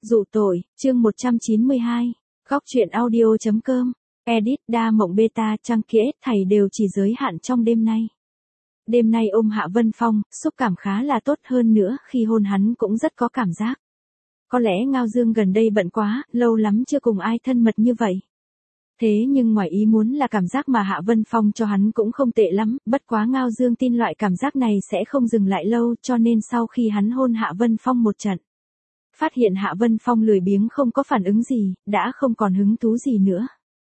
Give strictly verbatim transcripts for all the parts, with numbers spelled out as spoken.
Dụ tội, chương một trăm chín mươi hai, góc truyện audio.com, edit đa mộng beta trang kia thầy đều chỉ giới hạn trong đêm nay. Đêm nay ôm Hạ Vân Phong, xúc cảm khá là tốt hơn nữa khi hôn hắn cũng rất có cảm giác. Có lẽ Ngao Dương gần đây bận quá, lâu lắm chưa cùng ai thân mật như vậy. Thế nhưng ngoài ý muốn là cảm giác mà Hạ Vân Phong cho hắn cũng không tệ lắm, bất quá Ngao Dương tin loại cảm giác này sẽ không dừng lại lâu cho nên sau khi hắn hôn Hạ Vân Phong một trận. Phát hiện Hạ Vân Phong lười biếng không có phản ứng gì, đã không còn hứng thú gì nữa.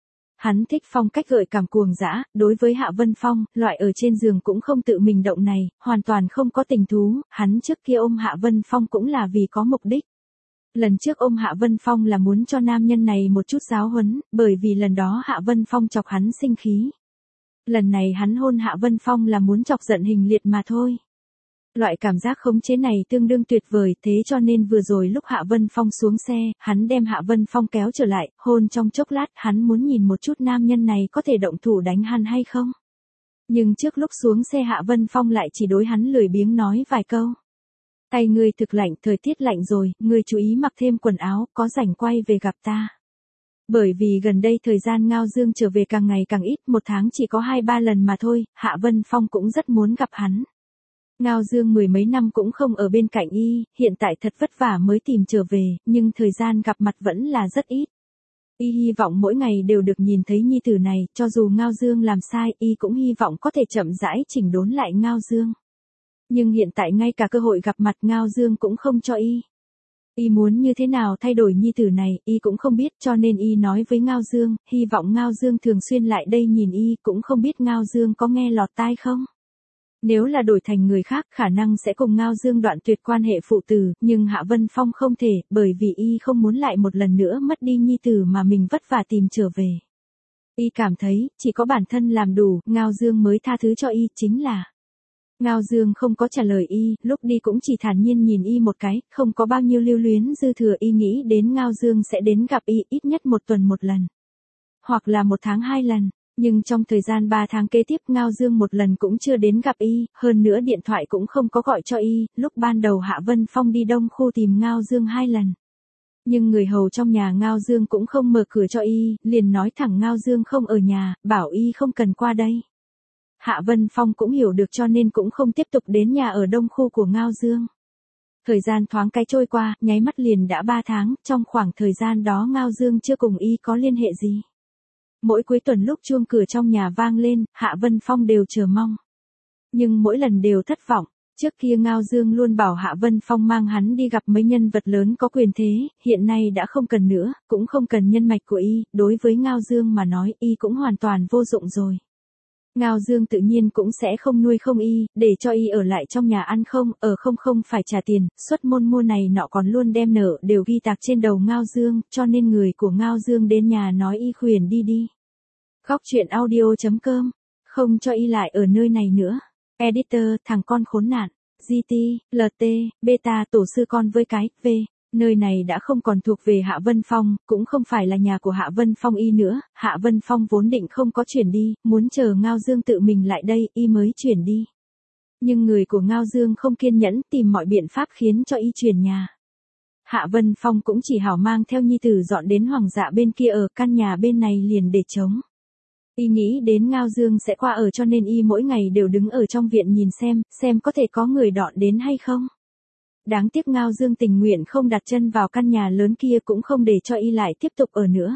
Hắn thích phong cách gợi cảm cuồng dã, đối với Hạ Vân Phong, loại ở trên giường cũng không tự mình động này, hoàn toàn không có tình thú, hắn trước kia ôm Hạ Vân Phong cũng là vì có mục đích. Lần trước ôm Hạ Vân Phong là muốn cho nam nhân này một chút giáo huấn, bởi vì lần đó Hạ Vân Phong chọc hắn sinh khí. Lần này hắn hôn Hạ Vân Phong là muốn chọc giận Hình Liệt mà thôi. Loại cảm giác khống chế này tương đương tuyệt vời, thế cho nên vừa rồi lúc Hạ Vân Phong xuống xe, hắn đem Hạ Vân Phong kéo trở lại, hôn trong chốc lát, hắn muốn nhìn một chút nam nhân này có thể động thủ đánh hắn hay không. Nhưng trước lúc xuống xe Hạ Vân Phong lại chỉ đối hắn lười biếng nói vài câu. Tay ngươi thực lạnh, thời tiết lạnh rồi, ngươi chú ý mặc thêm quần áo, có rảnh quay về gặp ta. Bởi vì gần đây thời gian Ngao Dương trở về càng ngày càng ít, một tháng chỉ có hai ba lần mà thôi, Hạ Vân Phong cũng rất muốn gặp hắn. Ngao Dương mười mấy năm cũng không ở bên cạnh y, hiện tại thật vất vả mới tìm trở về, nhưng thời gian gặp mặt vẫn là rất ít. Y hy vọng mỗi ngày đều được nhìn thấy nhi tử này, cho dù Ngao Dương làm sai, y cũng hy vọng có thể chậm rãi chỉnh đốn lại Ngao Dương. Nhưng hiện tại ngay cả cơ hội gặp mặt Ngao Dương cũng không cho y. Y muốn như thế nào thay đổi nhi tử này, y cũng không biết cho nên y nói với Ngao Dương, hy vọng Ngao Dương thường xuyên lại đây nhìn y, cũng không biết Ngao Dương có nghe lọt tai không. Nếu là đổi thành người khác khả năng sẽ cùng Ngao Dương đoạn tuyệt quan hệ phụ tử, nhưng Hạ Vân Phong không thể, bởi vì y không muốn lại một lần nữa mất đi nhi tử mà mình vất vả tìm trở về. Y cảm thấy, chỉ có bản thân làm đủ, Ngao Dương mới tha thứ cho y, chính là. Ngao Dương không có trả lời y, lúc đi cũng chỉ thản nhiên nhìn y một cái, không có bao nhiêu lưu luyến dư thừa, y nghĩ đến Ngao Dương sẽ đến gặp y ít nhất một tuần một lần. Hoặc là một tháng hai lần. Nhưng trong thời gian ba tháng kế tiếp Ngao Dương một lần cũng chưa đến gặp y, hơn nữa điện thoại cũng không có gọi cho y, lúc ban đầu Hạ Vân Phong đi đông khu tìm Ngao Dương hai lần. Nhưng người hầu trong nhà Ngao Dương cũng không mở cửa cho y, liền nói thẳng Ngao Dương không ở nhà, bảo y không cần qua đây. Hạ Vân Phong cũng hiểu được cho nên cũng không tiếp tục đến nhà ở đông khu của Ngao Dương. Thời gian thoáng cái trôi qua, nháy mắt liền đã ba tháng, trong khoảng thời gian đó Ngao Dương chưa cùng y có liên hệ gì. Mỗi cuối tuần lúc chuông cửa trong nhà vang lên, Hạ Vân Phong đều chờ mong. Nhưng mỗi lần đều thất vọng, trước kia Ngao Dương luôn bảo Hạ Vân Phong mang hắn đi gặp mấy nhân vật lớn có quyền thế, hiện nay đã không cần nữa, cũng không cần nhân mạch của y, đối với Ngao Dương mà nói y cũng hoàn toàn vô dụng rồi. Ngao Dương tự nhiên cũng sẽ không nuôi không y, để cho y ở lại trong nhà ăn không, ở không không phải trả tiền, xuất môn mua này nọ còn luôn đem nợ đều ghi tạc trên đầu Ngao Dương, cho nên người của Ngao Dương đến nhà nói y khuyển đi đi. Góc truyện audio.com, không cho y lại ở nơi này nữa. Editor, thằng con khốn nạn, giê tê, lờ tê, beta tổ sư con với cái, v. Nơi này đã không còn thuộc về Hạ Vân Phong, cũng không phải là nhà của Hạ Vân Phong y nữa, Hạ Vân Phong vốn định không có chuyển đi, muốn chờ Ngao Dương tự mình lại đây, y mới chuyển đi. Nhưng người của Ngao Dương không kiên nhẫn, tìm mọi biện pháp khiến cho y chuyển nhà. Hạ Vân Phong cũng chỉ hảo mang theo nhi tử dọn đến Hoàng Dạ bên kia ở, căn nhà bên này liền để trống. Y nghĩ đến Ngao Dương sẽ qua ở cho nên y mỗi ngày đều đứng ở trong viện nhìn xem, xem có thể có người dọn đến hay không. Đáng tiếc Ngao Dương tình nguyện không đặt chân vào căn nhà lớn kia cũng không để cho y lại tiếp tục ở nữa.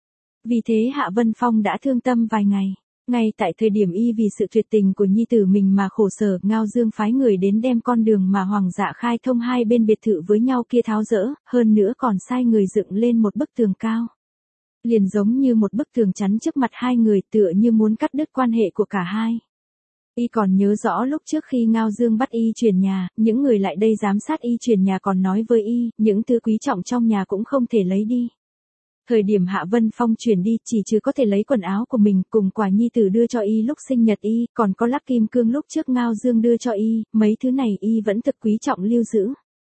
Vì thế Hạ Vân Phong đã thương tâm vài ngày. Ngay tại thời điểm y vì sự tuyệt tình của nhi tử mình mà khổ sở, Ngao Dương phái người đến đem con đường mà Hoàng Dạ khai thông hai bên biệt thự với nhau kia tháo dỡ, hơn nữa còn sai người dựng lên một bức tường cao. Liền giống như một bức tường chắn trước mặt hai người, tựa như muốn cắt đứt quan hệ của cả hai. Y còn nhớ rõ lúc trước khi Ngao Dương bắt y chuyển nhà, những người lại đây giám sát y chuyển nhà còn nói với y, những thứ quý trọng trong nhà cũng không thể lấy đi. Thời điểm Hạ Vân Phong chuyển đi, chỉ trừ có thể lấy quần áo của mình cùng quà nhi tử đưa cho y lúc sinh nhật y, còn có lắc kim cương lúc trước Ngao Dương đưa cho y, mấy thứ này y vẫn thực quý trọng lưu giữ.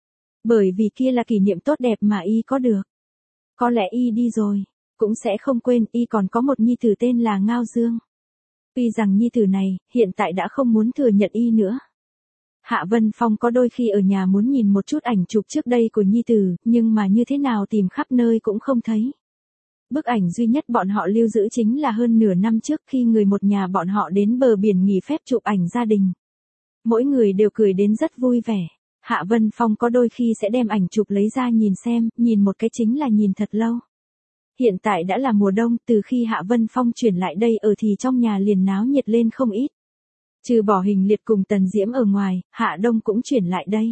Bởi vì kia là kỷ niệm tốt đẹp mà y có được. Có lẽ y đi rồi, cũng sẽ không quên y còn có một nhi tử tên là Ngao Dương. Tuy rằng nhi tử này, hiện tại đã không muốn thừa nhận y nữa. Hạ Vân Phong có đôi khi ở nhà muốn nhìn một chút ảnh chụp trước đây của nhi tử, nhưng mà như thế nào tìm khắp nơi cũng không thấy. Bức ảnh duy nhất bọn họ lưu giữ chính là hơn nửa năm trước khi người một nhà bọn họ đến bờ biển nghỉ phép chụp ảnh gia đình. Mỗi người đều cười đến rất vui vẻ. Hạ Vân Phong có đôi khi sẽ đem ảnh chụp lấy ra nhìn xem, nhìn một cái chính là nhìn thật lâu. Hiện tại đã là mùa đông, từ khi Hạ Vân Phong chuyển lại đây ở thì trong nhà liền náo nhiệt lên không ít. Trừ bỏ Hình Liệt cùng Tần Diễm ở ngoài, Hạ Đông cũng chuyển lại đây.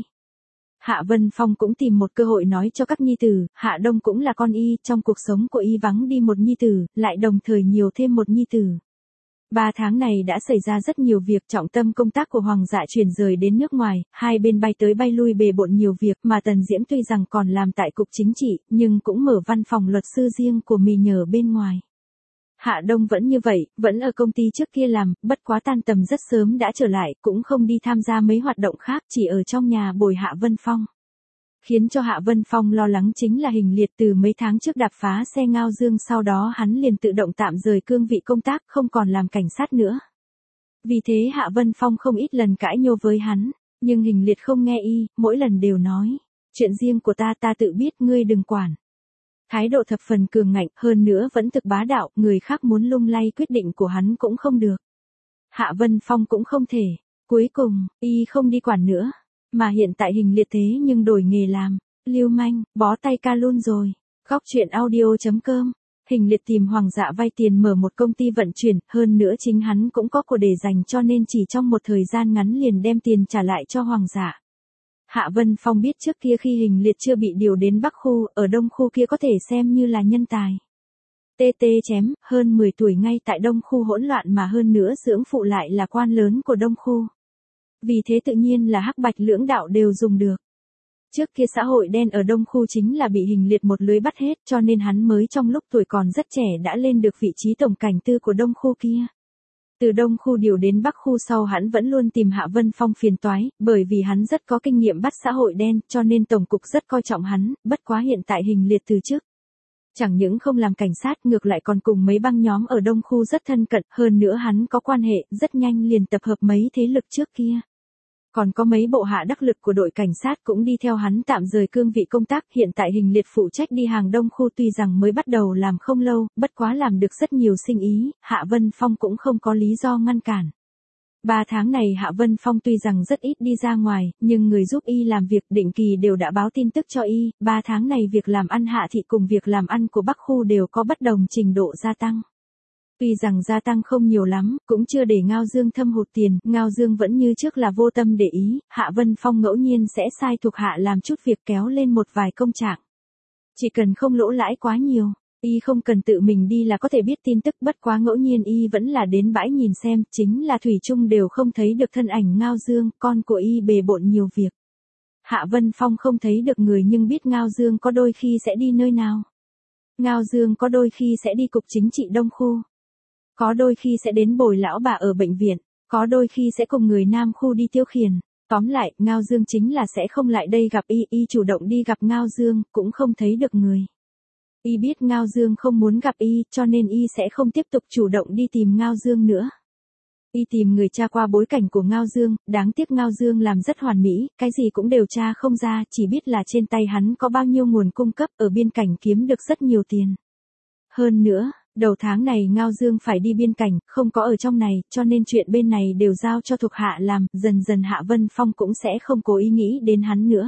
Hạ Vân Phong cũng tìm một cơ hội nói cho các nhi tử, Hạ Đông cũng là con y, trong cuộc sống của y vắng đi một nhi tử, lại đồng thời nhiều thêm một nhi tử. Ba tháng này đã xảy ra rất nhiều việc, trọng tâm công tác của Hoàng Dạ chuyển rời đến nước ngoài, hai bên bay tới bay lui bề bộn nhiều việc, mà Tần Diễm tuy rằng còn làm tại cục chính trị, nhưng cũng mở văn phòng luật sư riêng của mình nhờ bên ngoài. Hạ Đông vẫn như vậy, vẫn ở công ty trước kia làm, bất quá tan tầm rất sớm đã trở lại, cũng không đi tham gia mấy hoạt động khác, chỉ ở trong nhà bồi Hạ Vân Phong. Khiến cho Hạ Vân Phong lo lắng chính là Hình Liệt từ mấy tháng trước đạp phá xe Ngao Dương, sau đó hắn liền tự động tạm rời cương vị công tác, không còn làm cảnh sát nữa. Vì thế Hạ Vân Phong không ít lần cãi nhô với hắn, nhưng Hình Liệt không nghe y, mỗi lần đều nói, chuyện riêng của ta ta tự biết, ngươi đừng quản. Thái độ thập phần cường ngạnh, hơn nữa vẫn thực bá đạo, người khác muốn lung lay quyết định của hắn cũng không được. Hạ Vân Phong cũng không thể, cuối cùng, y không đi quản nữa. Mà hiện tại Hình Liệt thế nhưng đổi nghề làm, lưu manh, bó tay ca luôn rồi. Góc chuyện audio chấm com. Hình Liệt tìm Hoàng Dạ vay tiền mở một công ty vận chuyển, hơn nữa chính hắn cũng có của để dành, cho nên chỉ trong một thời gian ngắn liền đem tiền trả lại cho Hoàng Dạ. Hạ Vân Phong biết trước kia khi Hình Liệt chưa bị điều đến Bắc khu, ở Đông khu kia có thể xem như là nhân tài. tê tê chém, hơn mười tuổi ngay tại Đông khu hỗn loạn, mà hơn nữa dưỡng phụ lại là quan lớn của Đông khu. Vì thế tự nhiên là hắc bạch lưỡng đạo đều dùng được. Trước kia xã hội đen ở Đông khu chính là bị Hình Liệt một lưới bắt hết, cho nên hắn mới trong lúc tuổi còn rất trẻ đã lên được vị trí tổng cảnh tư của Đông khu kia. Từ Đông khu điều đến Bắc khu sau hắn vẫn luôn tìm Hạ Vân Phong phiền toái, bởi vì hắn rất có kinh nghiệm bắt xã hội đen, cho nên tổng cục rất coi trọng hắn, bất quá hiện tại Hình Liệt từ chức. Chẳng những không làm cảnh sát, ngược lại còn cùng mấy băng nhóm ở Đông khu rất thân cận, hơn nữa hắn có quan hệ, rất nhanh liền tập hợp mấy thế lực trước kia. Còn có mấy bộ hạ đắc lực của đội cảnh sát cũng đi theo hắn tạm rời cương vị công tác, hiện tại Hình Liệt phụ trách đi hàng Đông khu, tuy rằng mới bắt đầu làm không lâu, bất quá làm được rất nhiều sinh ý, Hạ Vân Phong cũng không có lý do ngăn cản. Ba tháng này Hạ Vân Phong tuy rằng rất ít đi ra ngoài, nhưng người giúp y làm việc định kỳ đều đã báo tin tức cho y, ba tháng này việc làm ăn Hạ thị cùng việc làm ăn của Bắc khu đều có bất đồng trình độ gia tăng. Tuy rằng gia tăng không nhiều lắm, cũng chưa để Ngao Dương thâm hụt tiền, Ngao Dương vẫn như trước là vô tâm để ý, Hạ Vân Phong ngẫu nhiên sẽ sai thuộc hạ làm chút việc kéo lên một vài công trạng. Chỉ cần không lỗ lãi quá nhiều, y không cần tự mình đi là có thể biết tin tức, bất quá ngẫu nhiên y vẫn là đến bãi nhìn xem, chính là thủy chung đều không thấy được thân ảnh Ngao Dương, con của y bề bộn nhiều việc. Hạ Vân Phong không thấy được người nhưng biết Ngao Dương có đôi khi sẽ đi nơi nào. Ngao Dương có đôi khi sẽ đi cục chính trị Đông khu. Có đôi khi sẽ đến bồi lão bà ở bệnh viện, có đôi khi sẽ cùng người Nam khu đi tiêu khiển. Tóm lại, Ngao Dương chính là sẽ không lại đây gặp y, y chủ động đi gặp Ngao Dương, cũng không thấy được người. Y biết Ngao Dương không muốn gặp y, cho nên y sẽ không tiếp tục chủ động đi tìm Ngao Dương nữa. Y tìm người tra qua bối cảnh của Ngao Dương, đáng tiếc Ngao Dương làm rất hoàn mỹ, cái gì cũng đều tra không ra, chỉ biết là trên tay hắn có bao nhiêu nguồn cung cấp, ở biên cảnh kiếm được rất nhiều tiền. Hơn nữa, đầu tháng này Ngao Dương phải đi biên cảnh, không có ở trong này, cho nên chuyện bên này đều giao cho thuộc hạ làm, dần dần Hạ Vân Phong cũng sẽ không cố ý nghĩ đến hắn nữa.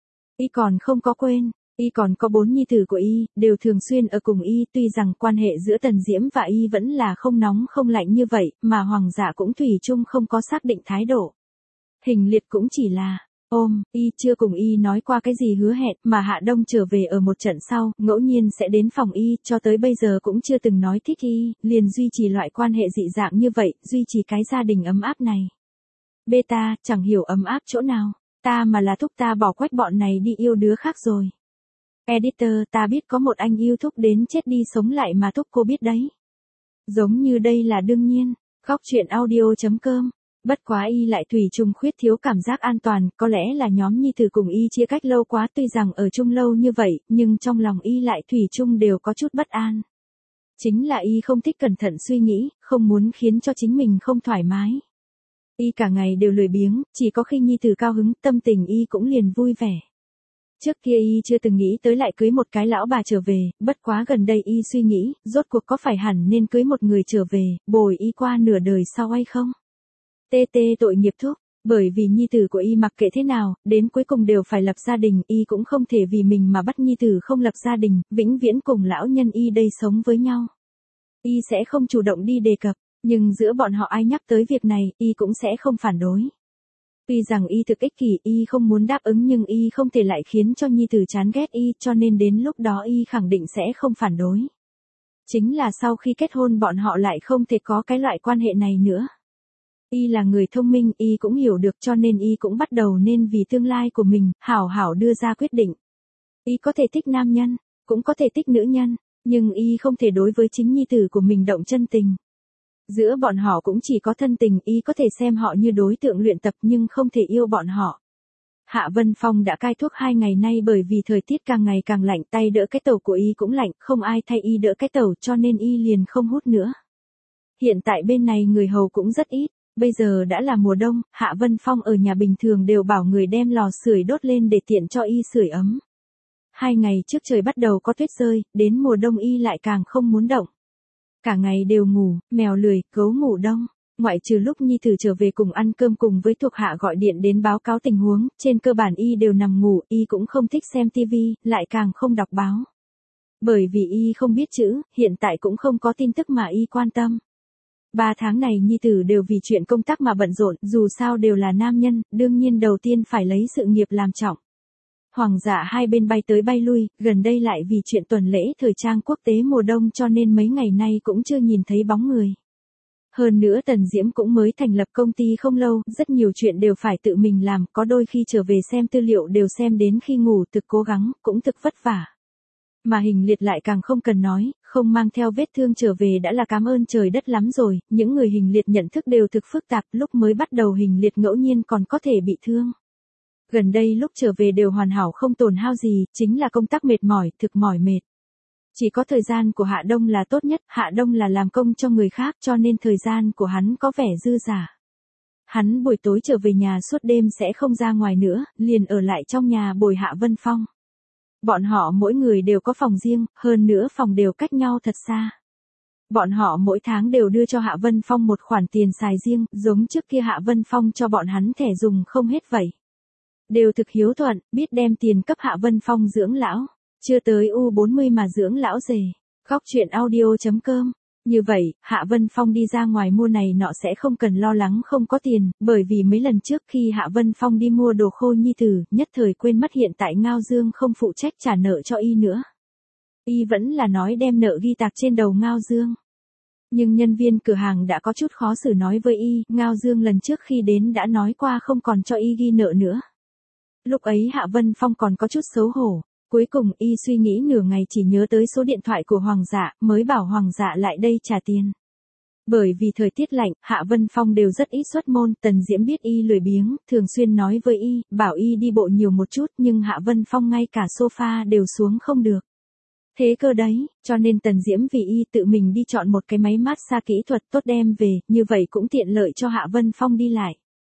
Y còn không có quên, y còn có bốn nhi tử của y, đều thường xuyên ở cùng y, tuy rằng quan hệ giữa Tần Diễm và y vẫn là không nóng không lạnh như vậy, mà Hoàng Dạ cũng thủy chung không có xác định thái độ. Hình Liệt cũng chỉ là ôm, y chưa cùng y nói qua cái gì hứa hẹn, mà Hạ Đông trở về ở một trận sau, ngẫu nhiên sẽ đến phòng y, cho tới bây giờ cũng chưa từng nói thích y, liền duy trì loại quan hệ dị dạng như vậy, duy trì cái gia đình ấm áp này. Beta, chẳng hiểu ấm áp chỗ nào, ta mà là thúc ta bỏ quách bọn này đi yêu đứa khác rồi. Editor, ta biết có một anh yêu thúc đến chết đi sống lại mà thúc cô biết đấy. Giống như đây là đương nhiên. Góc chuyện audio chấm com. Bất quá y lại thủy chung khuyết thiếu cảm giác an toàn, có lẽ là nhóm nhi tử cùng y chia cách lâu quá, tuy rằng ở chung lâu như vậy, nhưng trong lòng y lại thủy chung đều có chút bất an. Chính là y không thích cẩn thận suy nghĩ, không muốn khiến cho chính mình không thoải mái. Y cả ngày đều lười biếng, chỉ có khi nhi tử cao hứng, tâm tình Y cũng liền vui vẻ. Trước kia Y chưa từng nghĩ tới lại cưới một cái lão bà trở về, bất quá gần đây Y suy nghĩ, rốt cuộc có phải hẳn nên cưới một người trở về, bồi Y qua nửa đời sau hay không? Tê tê tội nghiệp thúc, bởi vì nhi tử của Y mặc kệ thế nào, đến cuối cùng đều phải lập gia đình, Y cũng không thể vì mình mà bắt nhi tử không lập gia đình, vĩnh viễn cùng lão nhân Y đây sống với nhau. Y sẽ không chủ động đi đề cập, nhưng giữa bọn họ ai nhắc tới việc này, Y cũng sẽ không phản đối. Tuy rằng Y thực ích kỷ, Y không muốn đáp ứng nhưng Y không thể lại khiến cho nhi tử chán ghét Y, cho nên đến lúc đó Y khẳng định sẽ không phản đối. Chính là sau khi kết hôn bọn họ lại không thể có cái loại quan hệ này nữa. Y là người thông minh, Y cũng hiểu được cho nên Y cũng bắt đầu nên vì tương lai của mình, hảo hảo đưa ra quyết định. Y có thể thích nam nhân, cũng có thể thích nữ nhân, nhưng Y không thể đối với chính nhi tử của mình động chân tình. Giữa bọn họ cũng chỉ có thân tình, Y có thể xem họ như đối tượng luyện tập nhưng không thể yêu bọn họ. Hạ Vân Phong đã cai thuốc hai ngày nay bởi vì thời tiết càng ngày càng lạnh, tay đỡ cái tàu của Y cũng lạnh, không ai thay Y đỡ cái tàu cho nên Y liền không hút nữa. Hiện tại bên này người hầu cũng rất ít, bây giờ đã là mùa đông, Hạ Vân Phong ở nhà bình thường đều bảo người đem lò sưởi đốt lên để tiện cho Y sưởi ấm. Hai ngày trước trời bắt đầu có tuyết rơi, đến mùa đông Y lại càng không muốn động. Cả ngày đều ngủ, mèo lười, gấu ngủ đông. Ngoại trừ lúc nhi tử trở về cùng ăn cơm cùng với thuộc hạ gọi điện đến báo cáo tình huống, trên cơ bản Y đều nằm ngủ, Y cũng không thích xem tivi, lại càng không đọc báo. Bởi vì Y không biết chữ, hiện tại cũng không có tin tức mà Y quan tâm. Ba tháng này nhi tử đều vì chuyện công tác mà bận rộn, dù sao đều là nam nhân, đương nhiên đầu tiên phải lấy sự nghiệp làm trọng. Hoàng dạ hai bên bay tới bay lui, gần đây lại vì chuyện tuần lễ thời trang quốc tế mùa đông cho nên mấy ngày nay cũng chưa nhìn thấy bóng người. Hơn nữa Tần Diễm cũng mới thành lập công ty không lâu, rất nhiều chuyện đều phải tự mình làm, có đôi khi trở về xem tư liệu đều xem đến khi ngủ, thực cố gắng, cũng thực vất vả. Mà Hình Liệt lại càng không cần nói, không mang theo vết thương trở về đã là cảm ơn trời đất lắm rồi, những người Hình Liệt nhận thức đều thực phức tạp, lúc mới bắt đầu Hình Liệt ngẫu nhiên còn có thể bị thương. Gần đây lúc trở về đều hoàn hảo không tổn hao gì, chính là công tác mệt mỏi, thực mỏi mệt. Chỉ có thời gian của Hạ Đông là tốt nhất, Hạ Đông là làm công cho người khác cho nên thời gian của hắn có vẻ dư dả. Hắn buổi tối trở về nhà suốt đêm sẽ không ra ngoài nữa, liền ở lại trong nhà bồi Hạ Vân Phong. Bọn họ mỗi người đều có phòng riêng, hơn nữa phòng đều cách nhau thật xa. Bọn họ mỗi tháng đều đưa cho Hạ Vân Phong một khoản tiền xài riêng, giống trước kia Hạ Vân Phong cho bọn hắn thẻ dùng không hết vậy. Đều thực hiếu thuận, biết đem tiền cấp Hạ Vân Phong dưỡng lão. Chưa tới U bốn mươi mà dưỡng lão rể. Góc chuyện audio chấm com. Như vậy, Hạ Vân Phong đi ra ngoài mua này nọ sẽ không cần lo lắng không có tiền, bởi vì mấy lần trước khi Hạ Vân Phong đi mua đồ khô nhi tử, nhất thời quên mất hiện tại Ngao Dương không phụ trách trả nợ cho Y nữa. Y vẫn là nói đem nợ ghi tạc trên đầu Ngao Dương. Nhưng nhân viên cửa hàng đã có chút khó xử nói với Y, Ngao Dương lần trước khi đến đã nói qua không còn cho Y ghi nợ nữa. Lúc ấy Hạ Vân Phong còn có chút xấu hổ. Cuối cùng Y suy nghĩ nửa ngày chỉ nhớ tới số điện thoại của Hoàng dạ, mới bảo Hoàng dạ lại đây trả tiền. Bởi vì thời tiết lạnh, Hạ Vân Phong đều rất ít xuất môn, Tần Diễm biết Y lười biếng, thường xuyên nói với Y, bảo Y đi bộ nhiều một chút nhưng Hạ Vân Phong ngay cả sofa đều xuống không được. Thế cơ đấy, cho nên Tần Diễm vì Y tự mình đi chọn một cái máy massage kỹ thuật tốt đem về, như vậy cũng tiện lợi cho Hạ Vân Phong đi lại.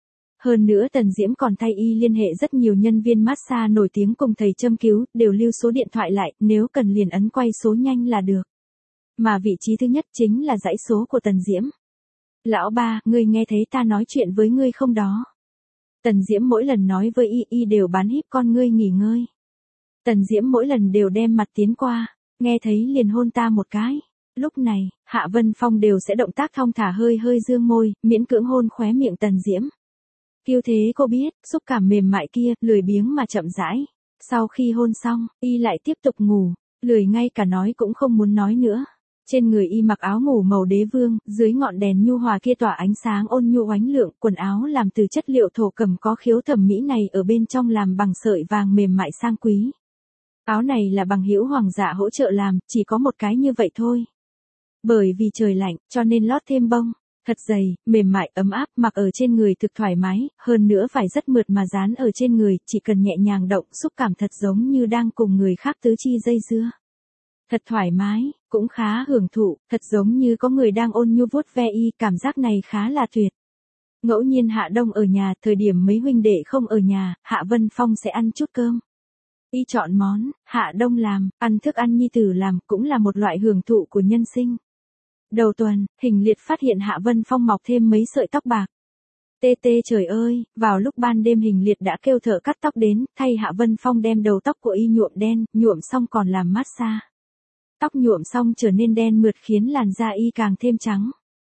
Hơn nữa Tần Diễm còn thay Y liên hệ rất nhiều nhân viên massage nổi tiếng cùng thầy châm cứu, đều lưu số điện thoại lại, nếu cần liền ấn quay số nhanh là được. Mà vị trí thứ nhất chính là dãy số của Tần Diễm. Lão ba, ngươi nghe thấy ta nói chuyện với ngươi không đó? Tần Diễm mỗi lần nói với Y, Y đều bán híp con ngươi nghỉ ngơi. Tần Diễm mỗi lần đều đem mặt tiến qua, nghe thấy liền hôn ta một cái. Lúc này, Hạ Vân Phong đều sẽ động tác thong thả hơi hơi dương môi, miễn cưỡng hôn khóe miệng Tần Diễm. Kiêu thế cô biết, xúc cảm mềm mại kia, lười biếng mà chậm rãi. Sau khi hôn xong, Y lại tiếp tục ngủ, lười ngay cả nói cũng không muốn nói nữa. Trên người Y mặc áo ngủ màu đế vương, dưới ngọn đèn nhu hòa kia tỏa ánh sáng ôn nhu oánh lượng, quần áo làm từ chất liệu thổ cẩm có khiếu thẩm mỹ này ở bên trong làm bằng sợi vàng mềm mại sang quý. Áo này là bằng hữu Hoàng dạ hỗ trợ làm, chỉ có một cái như vậy thôi. Bởi vì trời lạnh, cho nên lót thêm bông. Thật dày, mềm mại, ấm áp, mặc ở trên người thực thoải mái, hơn nữa vải rất mượt mà dán ở trên người, chỉ cần nhẹ nhàng động, xúc cảm thật giống như đang cùng người khác tứ chi dây dưa. Thật thoải mái, cũng khá hưởng thụ, thật giống như có người đang ôn nhu vuốt ve Y, cảm giác này khá là tuyệt. Ngẫu nhiên Hạ Đông ở nhà, thời điểm mấy huynh đệ không ở nhà, Hạ Vân Phong sẽ ăn chút cơm. Y chọn món, Hạ Đông làm, ăn thức ăn nhi tử làm, cũng là một loại hưởng thụ của nhân sinh. Đầu tuần, Hình Liệt phát hiện Hạ Vân Phong mọc thêm mấy sợi tóc bạc. Tê tê trời ơi, vào lúc ban đêm Hình Liệt đã kêu thợ cắt tóc đến, thay Hạ Vân Phong đem đầu tóc của y nhuộm đen, nhuộm xong còn làm massage. Tóc nhuộm xong trở nên đen mượt khiến làn da y càng thêm trắng.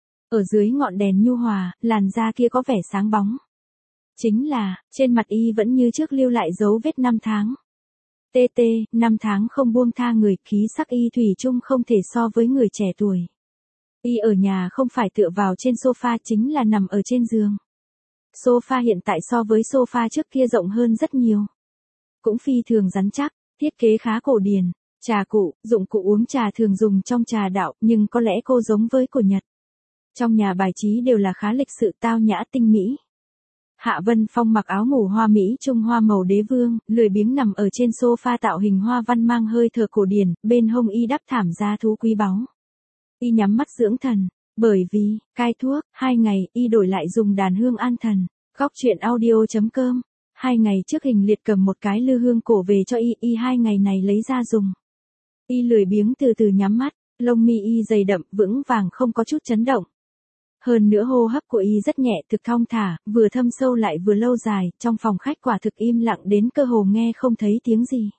Ở dưới ngọn đèn nhu hòa, làn da kia có vẻ sáng bóng. Chính là, trên mặt y vẫn như trước lưu lại dấu vết năm tháng. Tê tê, năm tháng không buông tha người, khí sắc y thủy chung không thể so với người trẻ tuổi. Y ở nhà không phải tựa vào trên sofa chính là nằm ở trên giường. Sofa hiện tại so với sofa trước kia rộng hơn rất nhiều. Cũng phi thường rắn chắc, thiết kế khá cổ điển. Trà cụ, dụng cụ uống trà thường dùng trong trà đạo, nhưng có lẽ cô giống với của Nhật. Trong nhà bài trí đều là khá lịch sự tao nhã tinh mỹ. Hạ Vân Phong mặc áo ngủ hoa Mỹ Trung Hoa màu đế vương, lười biếng nằm ở trên sofa tạo hình hoa văn mang hơi thở cổ điển, bên hông y đắp thảm da thú quý báu. Y nhắm mắt dưỡng thần, bởi vì, cai thuốc, hai ngày, y đổi lại dùng đàn hương an thần. Góc truyện audio chấm com. Hai ngày trước Hình Liệt cầm một cái lư hương cổ về cho y, y hai ngày này lấy ra dùng. Y lười biếng từ từ nhắm mắt, lông mi y dày đậm, vững vàng không có chút chấn động. Hơn nữa hô hấp của y rất nhẹ, thực thong thả, vừa thâm sâu lại vừa lâu dài, trong phòng khách quả thực im lặng đến cơ hồ nghe không thấy tiếng gì.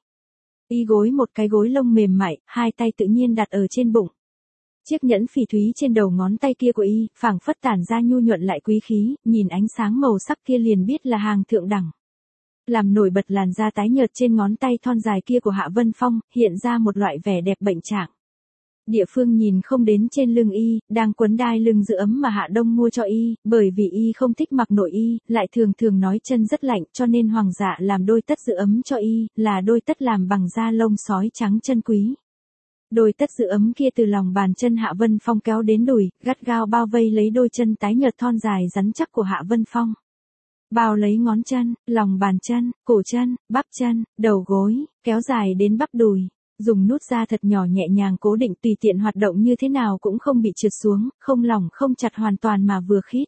Y gối một cái gối lông mềm mại, hai tay tự nhiên đặt ở trên bụng. Chiếc nhẫn phỉ thúy trên đầu ngón tay kia của y, phảng phất tản ra nhu nhuận lại quý khí, nhìn ánh sáng màu sắc kia liền biết là hàng thượng đẳng. Làm nổi bật làn da tái nhợt trên ngón tay thon dài kia của Hạ Vân Phong, hiện ra một loại vẻ đẹp bệnh trạng. Địa phương nhìn không đến trên lưng y, đang quấn đai lưng giữ ấm mà Hạ Đông mua cho y, bởi vì y không thích mặc nội y, lại thường thường nói chân rất lạnh cho nên Hoàng dạ làm đôi tất giữ ấm cho y, là đôi tất làm bằng da lông sói trắng chân quý. Đôi tất giữ ấm kia từ lòng bàn chân Hạ Vân Phong kéo đến đùi, gắt gao bao vây lấy đôi chân tái nhợt thon dài rắn chắc của Hạ Vân Phong. Bao lấy ngón chân, lòng bàn chân, cổ chân, bắp chân, đầu gối, kéo dài đến bắp đùi. Dùng nút da thật nhỏ nhẹ nhàng cố định tùy tiện hoạt động như thế nào cũng không bị trượt xuống, không lỏng không chặt hoàn toàn mà vừa khít.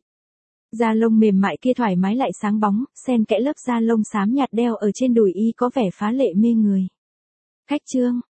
Da lông mềm mại kia thoải mái lại sáng bóng, xen kẽ lớp da lông xám nhạt đeo ở trên đùi y có vẻ phá lệ mê người. Khách trương,